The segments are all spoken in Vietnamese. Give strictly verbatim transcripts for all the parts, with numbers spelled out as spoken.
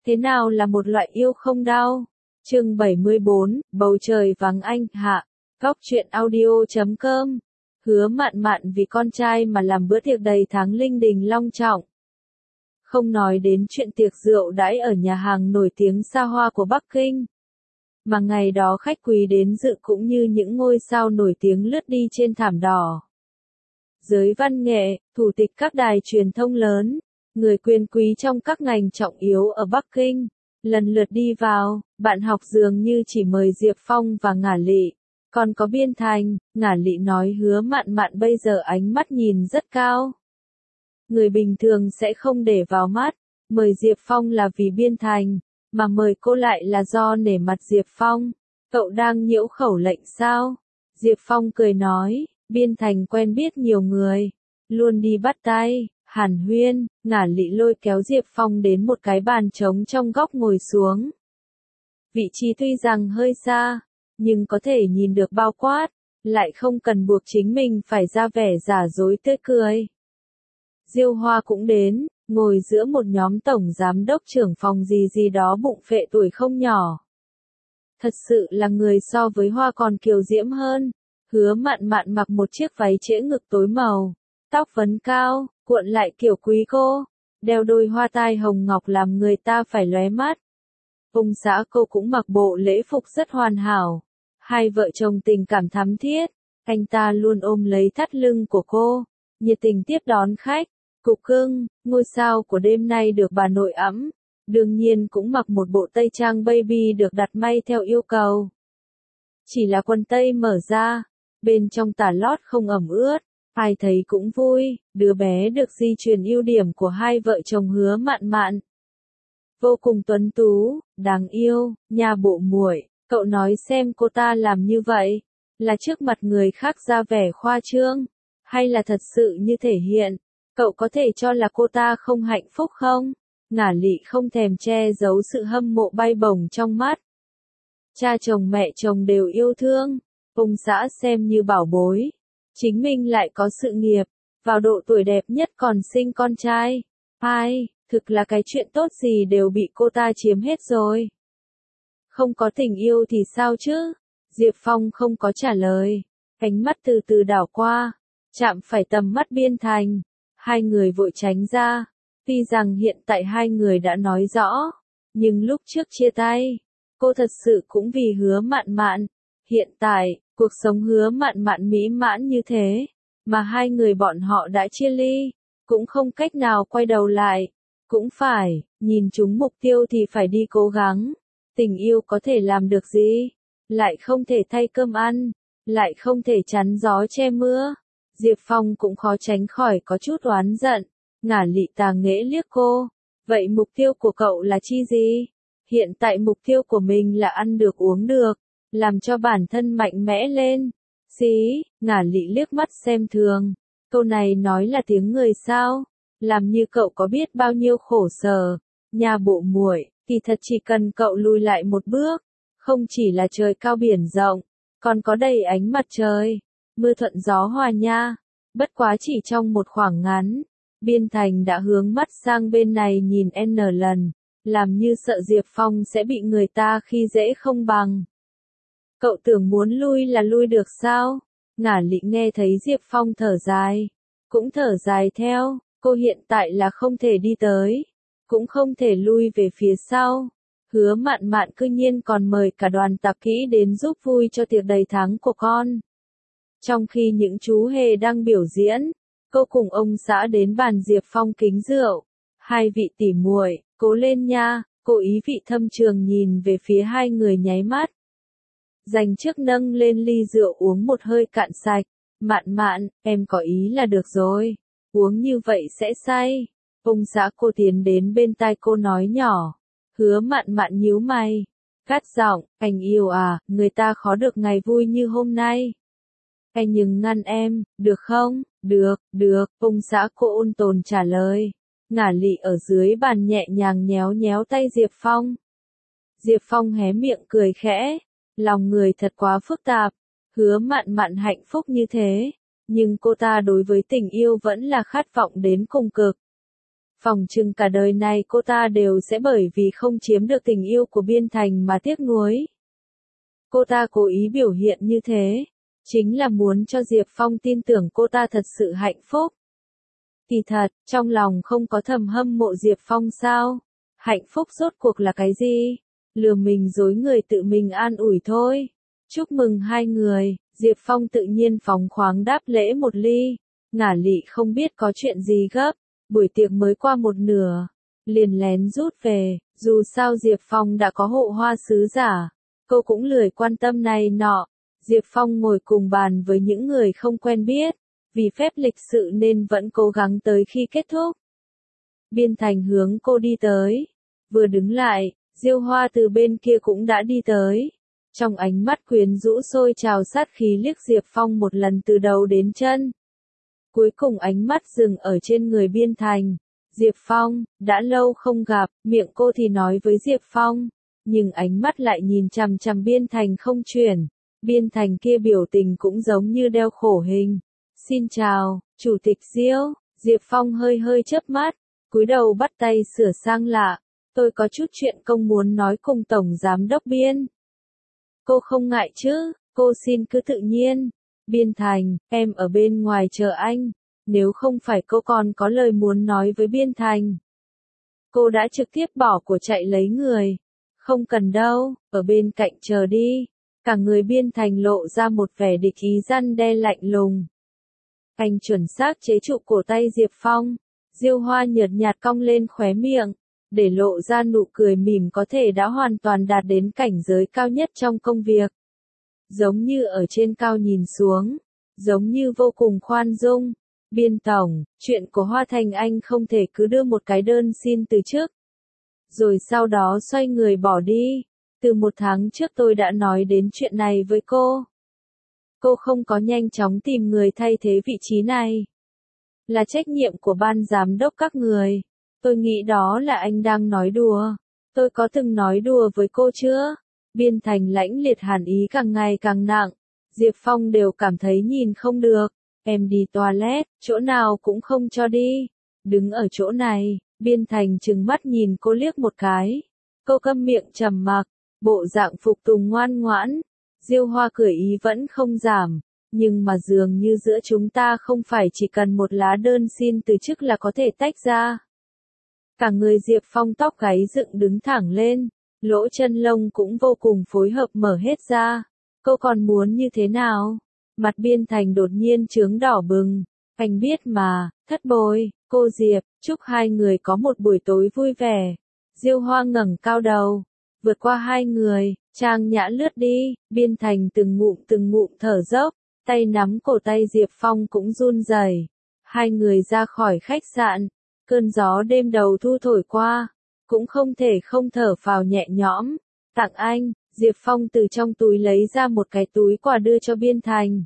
Thế nào là một loại yêu không đau? Chương bảy mươi bốn, bầu trời vắng anh hạ. Góc truyện audio chấm com. Hứa Mạn Mạn vì con trai mà làm bữa tiệc đầy tháng linh đình long trọng. Không nói đến chuyện tiệc rượu đãi ở nhà hàng nổi tiếng xa hoa của Bắc Kinh. Mà ngày đó khách quý đến dự cũng như những ngôi sao nổi tiếng lướt đi trên thảm đỏ. Giới văn nghệ, thủ tịch các đài truyền thông lớn, người quyền quý trong các ngành trọng yếu ở Bắc Kinh, lần lượt đi vào, bạn học dường như chỉ mời Diệp Phong và Ngả Lị. Còn có Biên Thành, Ngả Lị nói Hứa Mạn Mạn bây giờ ánh mắt nhìn rất cao. Người bình thường sẽ không để vào mắt, mời Diệp Phong là vì Biên Thành, mà mời cô lại là do nể mặt Diệp Phong. Cậu đang nhiễu khẩu lệnh sao? Diệp Phong cười nói, Biên Thành quen biết nhiều người, luôn đi bắt tay, hàn huyên. Ngả Lị lôi kéo Diệp Phong đến một cái bàn trống trong góc ngồi xuống. Vị trí tuy rằng hơi xa, nhưng có thể nhìn được bao quát, lại không cần buộc chính mình phải ra vẻ giả dối tươi cười. Diêu Hoa cũng đến, ngồi giữa một nhóm tổng giám đốc trưởng phòng gì gì đó bụng phệ tuổi không nhỏ. Thật sự là người so với Hoa còn kiều diễm hơn. Hứa Mạn Mạn mặc một chiếc váy trễ ngực tối màu, tóc vấn cao, cuộn lại kiểu quý cô, đeo đôi hoa tai hồng ngọc làm người ta phải lóe mắt. Ông xã cô cũng mặc bộ lễ phục rất hoàn hảo. Hai vợ chồng tình cảm thắm thiết, anh ta luôn ôm lấy thắt lưng của cô, nhiệt tình tiếp đón khách. Cục Cưng, ngôi sao của đêm nay được bà nội ẵm, đương nhiên cũng mặc một bộ tây trang baby được đặt may theo yêu cầu. Chỉ là quần tây mở ra, bên trong tà lót không ẩm ướt, ai thấy cũng vui, đứa bé được di truyền ưu điểm của hai vợ chồng Hứa Mạn Mạn. Vô cùng tuấn tú, đáng yêu, nhà bộ muội, cậu nói xem cô ta làm như vậy, là trước mặt người khác ra vẻ khoa trương, hay là thật sự như thể hiện, cậu có thể cho là cô ta không hạnh phúc không? Ngả Lị không thèm che giấu sự hâm mộ bay bổng trong mắt. Cha chồng mẹ chồng đều yêu thương, ông xã xem như bảo bối. Chính mình lại có sự nghiệp, vào độ tuổi đẹp nhất còn sinh con trai. Ai, thực là cái chuyện tốt gì đều bị cô ta chiếm hết rồi. Không có tình yêu thì sao chứ? Diệp Phong không có trả lời. Ánh mắt từ từ đảo qua, chạm phải tầm mắt Biên Thành. Hai người vội tránh ra. Tuy rằng hiện tại hai người đã nói rõ, nhưng lúc trước chia tay, cô thật sự cũng vì Hứa Mạn Mạn. Hiện tại, cuộc sống Hứa Mạn Mạn mỹ mãn như thế, mà hai người bọn họ đã chia ly, cũng không cách nào quay đầu lại. Cũng phải, nhìn chúng mục tiêu thì phải đi cố gắng. Tình yêu có thể làm được gì? Lại không thể thay cơm ăn, lại không thể chắn gió che mưa. Diệp Phong cũng khó tránh khỏi có chút oán giận. Ngả Lị tà nghễ liếc cô. Vậy mục tiêu của cậu là chi gì? Hiện tại mục tiêu của mình là ăn được uống được, làm cho bản thân mạnh mẽ lên. Xí, Ngả Lị liếc mắt xem thường. Câu này nói là tiếng người sao? Làm như cậu có biết bao nhiêu khổ sở. Nhà bộ muội, thì thật chỉ cần cậu lùi lại một bước, không chỉ là trời cao biển rộng, còn có đầy ánh mặt trời, mưa thuận gió hòa nha. Bất quá chỉ trong một khoảng ngắn, Biên Thành đã hướng mắt sang bên này nhìn N lần, làm như sợ Diệp Phong sẽ bị người ta khi dễ không bằng. Cậu tưởng muốn lui là lui được sao? Ngả Lị nghe thấy Diệp Phong thở dài, cũng thở dài theo. Cô hiện tại là không thể đi tới, cũng không thể lui về phía sau. Hứa Mạn Mạn cư nhiên còn mời cả đoàn tạp kỹ đến giúp vui cho tiệc đầy tháng của con. Trong khi những chú hề đang biểu diễn, cô cùng ông xã đến bàn Diệp Phong kính rượu. Hai vị tỉ muội, cố lên nha. Cô ý vị thâm trường nhìn về phía hai người nháy mắt. Dành trước nâng lên ly rượu uống một hơi cạn sạch. Mạn Mạn, em có ý là được rồi. Uống như vậy sẽ say. Ông xã cô tiến đến bên tai cô nói nhỏ. Hứa Mạn Mạn nhíu mày, cắt giọng, anh yêu à, người ta khó được ngày vui như hôm nay. Anh nhưng ngăn em, được không? Được, được, ông xã cô ôn tồn trả lời. Ngả Lị ở dưới bàn nhẹ nhàng nhéo nhéo tay Diệp Phong. Diệp Phong hé miệng cười khẽ, lòng người thật quá phức tạp. Hứa Mạn Mạn hạnh phúc như thế, nhưng cô ta đối với tình yêu vẫn là khát vọng đến cùng cực. Phỏng chừng cả đời này cô ta đều sẽ bởi vì không chiếm được tình yêu của Biên Thành mà tiếc nuối. Cô ta cố ý biểu hiện như thế, chính là muốn cho Diệp Phong tin tưởng cô ta thật sự hạnh phúc. Kỳ thật, trong lòng không có thầm hâm mộ Diệp Phong sao? Hạnh phúc rốt cuộc là cái gì? Lừa mình dối người tự mình an ủi thôi. Chúc mừng hai người, Diệp Phong tự nhiên phóng khoáng đáp lễ một ly. Ngả Lị không biết có chuyện gì gấp, buổi tiệc mới qua một nửa, liền lén rút về, dù sao Diệp Phong đã có hộ hoa sứ giả, cô cũng lười quan tâm này nọ. Diệp Phong ngồi cùng bàn với những người không quen biết, vì phép lịch sự nên vẫn cố gắng tới khi kết thúc. Biên Thành hướng cô đi tới, vừa đứng lại, Diêu Hoa từ bên kia cũng đã đi tới. Trong ánh mắt quyến rũ sôi trào sát khí liếc Diệp Phong một lần từ đầu đến chân. Cuối cùng ánh mắt dừng ở trên người Biên Thành. Diệp Phong, đã lâu không gặp, miệng cô thì nói với Diệp Phong, nhưng ánh mắt lại nhìn chằm chằm Biên Thành không chuyển. Biên Thành kia biểu tình cũng giống như đeo khổ hình. Xin chào, Chủ tịch Diêu. Diệp Phong hơi hơi chớp mắt, cúi đầu bắt tay sửa sang lạ. Tôi có chút chuyện công muốn nói cùng Tổng Giám đốc Biên. Cô không ngại chứ, cô xin cứ tự nhiên. Biên Thành, em ở bên ngoài chờ anh. Nếu không phải cô còn có lời muốn nói với Biên Thành. Cô đã trực tiếp bỏ của chạy lấy người. Không cần đâu, ở bên cạnh chờ đi. Cả người Biên Thành lộ ra một vẻ địch ý răn đe lạnh lùng. Anh chuẩn xác chế trụ cổ tay Diệp Phong. Diêu Hoa nhợt nhạt cong lên khóe miệng, để lộ ra nụ cười mỉm có thể đã hoàn toàn đạt đến cảnh giới cao nhất trong công việc. Giống như ở trên cao nhìn xuống, giống như vô cùng khoan dung. Biên Tổng, chuyện của Hoa Thành anh không thể cứ đưa một cái đơn xin từ chức, rồi sau đó xoay người bỏ đi. Từ một tháng trước tôi đã nói đến chuyện này với cô. Cô không có nhanh chóng tìm người thay thế vị trí này. Là trách nhiệm của ban giám đốc các người. Tôi nghĩ đó là anh đang nói đùa. Tôi có từng nói đùa với cô chưa? Biên Thành lãnh liệt hàn ý càng ngày càng nặng. Diệp Phong đều cảm thấy nhìn không được. Em đi toilet, chỗ nào cũng không cho đi. Đứng ở chỗ này, Biên Thành trừng mắt nhìn cô liếc một cái. Cô câm miệng trầm mặc, bộ dạng phục tùng ngoan ngoãn. Diêu Hoa cười ý vẫn không giảm, nhưng mà dường như giữa chúng ta không phải chỉ cần một lá đơn xin từ chức là có thể tách ra. Cả người Diệp Phong tóc gáy dựng đứng thẳng lên, lỗ chân lông cũng vô cùng phối hợp mở hết ra. Cô còn muốn như thế nào? Mặt Biên Thành đột nhiên chướng đỏ bừng. Anh biết mà, thất bối, cô Diệp, chúc hai người có một buổi tối vui vẻ. Diêu Hoa ngẩng cao đầu, vượt qua hai người, trang nhã lướt đi. Biên Thành từng ngụm từng ngụm thở dốc, tay nắm cổ tay Diệp Phong cũng run rẩy. Hai người ra khỏi khách sạn, cơn gió đêm đầu thu thổi qua, cũng không thể không thở phào nhẹ nhõm. Tặng anh. Diệp Phong từ trong túi lấy ra một cái túi quà đưa cho Biên Thành.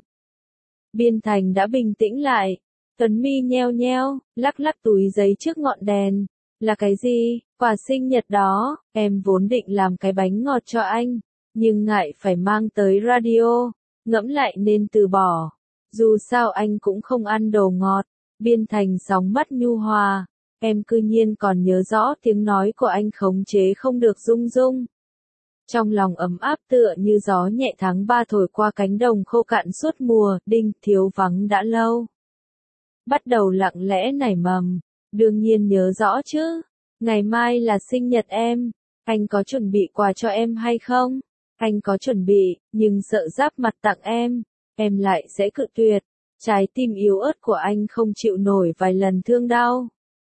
Biên Thành đã bình tĩnh lại, tuấn mi nheo nheo, lắc lắc túi giấy trước ngọn đèn. Là cái gì? Quà sinh nhật đó, em vốn định làm cái bánh ngọt cho anh, nhưng ngại phải mang tới radio, ngẫm lại nên từ bỏ. Dù sao anh cũng không ăn đồ ngọt. Biên Thành sóng mắt nhu hòa, em cư nhiên còn nhớ rõ tiếng nói của anh khống chế không được rung rung. Trong lòng ấm áp tựa như gió nhẹ tháng ba thổi qua cánh đồng khô cạn suốt mùa, Đinh thiếu vắng đã lâu. Bắt đầu lặng lẽ nảy mầm, đương nhiên nhớ rõ chứ, ngày mai là sinh nhật em, anh có chuẩn bị quà cho em hay không? Anh có chuẩn bị, nhưng sợ giáp mặt tặng em, em lại sẽ cự tuyệt, trái tim yếu ớt của anh không chịu nổi vài lần thương đau.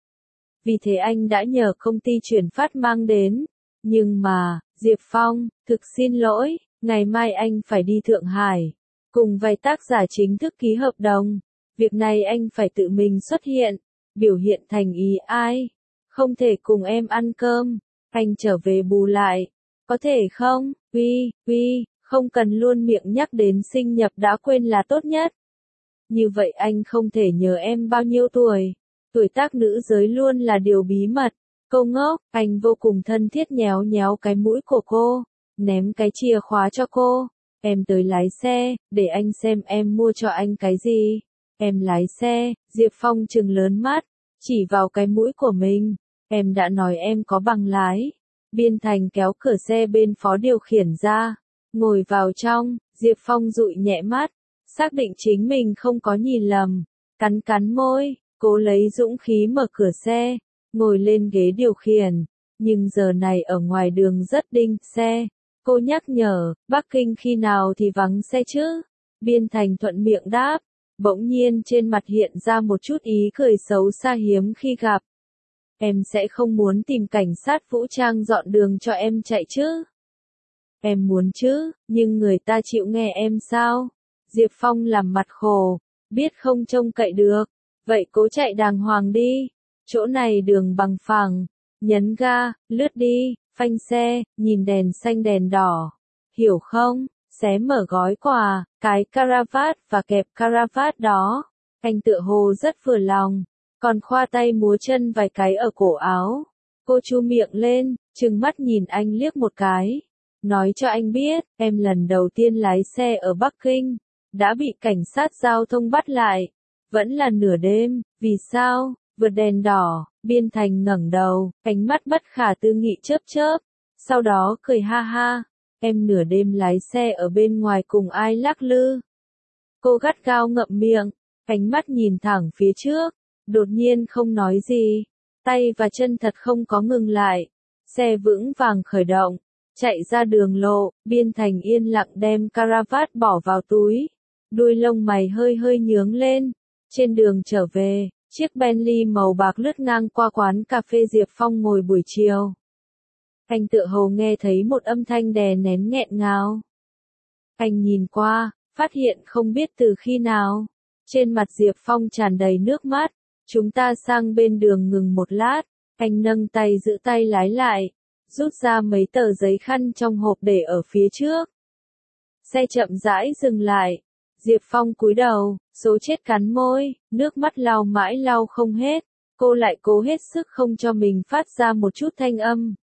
Vì thế anh đã nhờ công ty chuyển phát mang đến, nhưng mà, Diệp Phong, thực xin lỗi, ngày mai anh phải đi Thượng Hải, cùng vài tác giả chính thức ký hợp đồng. Việc này anh phải tự mình xuất hiện, biểu hiện thành ý ai, không thể cùng em ăn cơm, anh trở về bù lại, có thể không? Uy, uy, không cần luôn miệng nhắc đến sinh nhật đã quên là tốt nhất. Như vậy anh không thể nhớ em bao nhiêu tuổi, tuổi tác nữ giới luôn là điều bí mật. Cô ngốc, anh vô cùng thân thiết nhéo nhéo cái mũi của cô, ném cái chìa khóa cho cô. Em tới lái xe, để anh xem em mua cho anh cái gì. Em lái xe. Diệp Phong trừng lớn mắt, chỉ vào cái mũi của mình. Em đã nói em có bằng lái. Biên Thành kéo cửa xe bên phó điều khiển ra, ngồi vào trong. Diệp Phong dụi nhẹ mắt, xác định chính mình không có nhìn lầm, cắn cắn môi, cố lấy dũng khí mở cửa xe, ngồi lên ghế điều khiển. Nhưng giờ này ở ngoài đường rất đinh xe. Cô nhắc nhở, Bắc Kinh khi nào thì vắng xe chứ? Biên Thành thuận miệng đáp, bỗng nhiên trên mặt hiện ra một chút ý cười xấu xa hiếm khi gặp. Em sẽ không muốn tìm cảnh sát vũ trang dọn đường cho em chạy chứ? Em muốn chứ, nhưng người ta chịu nghe em sao? Diệp Phong làm mặt khổ, biết không trông cậy được, vậy cố chạy đàng hoàng đi, chỗ này đường bằng phẳng, nhấn ga, lướt đi, phanh xe, nhìn đèn xanh đèn đỏ, hiểu không? Xé mở gói quà, cái caravat và kẹp caravat đó, anh tựa hồ rất vừa lòng, còn khoa tay múa chân vài cái ở cổ áo. Cô chu miệng lên, trừng mắt nhìn anh liếc một cái. Nói cho anh biết, em lần đầu tiên lái xe ở Bắc Kinh, đã bị cảnh sát giao thông bắt lại. Vẫn là nửa đêm, vì sao? Vượt đèn đỏ. Biên Thành ngẩng đầu, ánh mắt bất khả tư nghị chớp chớp. Sau đó cười ha ha. Em nửa đêm lái xe ở bên ngoài cùng ai lắc lư? Cô gắt gao ngậm miệng, ánh mắt nhìn thẳng phía trước. Đột nhiên không nói gì. Tay và chân thật không có ngừng lại. Xe vững vàng khởi động. Chạy ra đường lộ, Biên Thành yên lặng đem caravat bỏ vào túi. Đuôi lông mày hơi hơi nhướng lên. Trên đường trở về, chiếc Bentley màu bạc lướt ngang qua quán cà phê Diệp Phong ngồi buổi chiều. Anh tựa hồ nghe thấy một âm thanh đè nén nghẹn ngào. Anh nhìn qua, phát hiện không biết từ khi nào. Trên mặt Diệp Phong tràn đầy nước mắt. Chúng ta sang bên đường ngừng một lát. Anh nâng tay giữ tay lái lại. Rút ra mấy tờ giấy khăn trong hộp để ở phía trước. Xe chậm rãi dừng lại. Diệp Phong cúi đầu, số chết cắn môi, nước mắt lau mãi lau không hết. Cô lại cố hết sức không cho mình phát ra một chút thanh âm.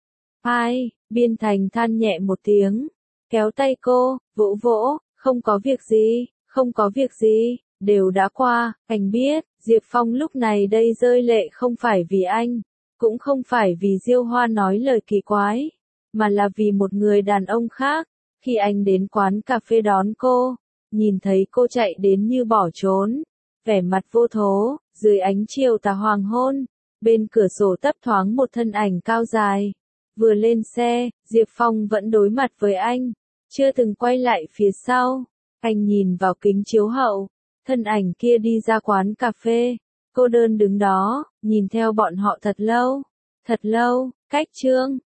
Ai? Biên Thành than nhẹ một tiếng, kéo tay cô, vỗ vỗ, không có việc gì, không có việc gì, đều đã qua. Anh biết, Diệp Phong lúc này đây rơi lệ không phải vì anh. Cũng không phải vì Diêu Hoa nói lời kỳ quái, mà là vì một người đàn ông khác. Khi anh đến quán cà phê đón cô, nhìn thấy cô chạy đến như bỏ trốn, vẻ mặt vô thố, dưới ánh chiều tà hoàng hôn, bên cửa sổ thấp thoáng một thân ảnh cao dài. Vừa lên xe, Diệp Phong vẫn đối mặt với anh, chưa từng quay lại phía sau. Anh nhìn vào kính chiếu hậu, thân ảnh kia đi ra quán cà phê. Cô đơn đứng đó, nhìn theo bọn họ thật lâu, thật lâu. Cách chương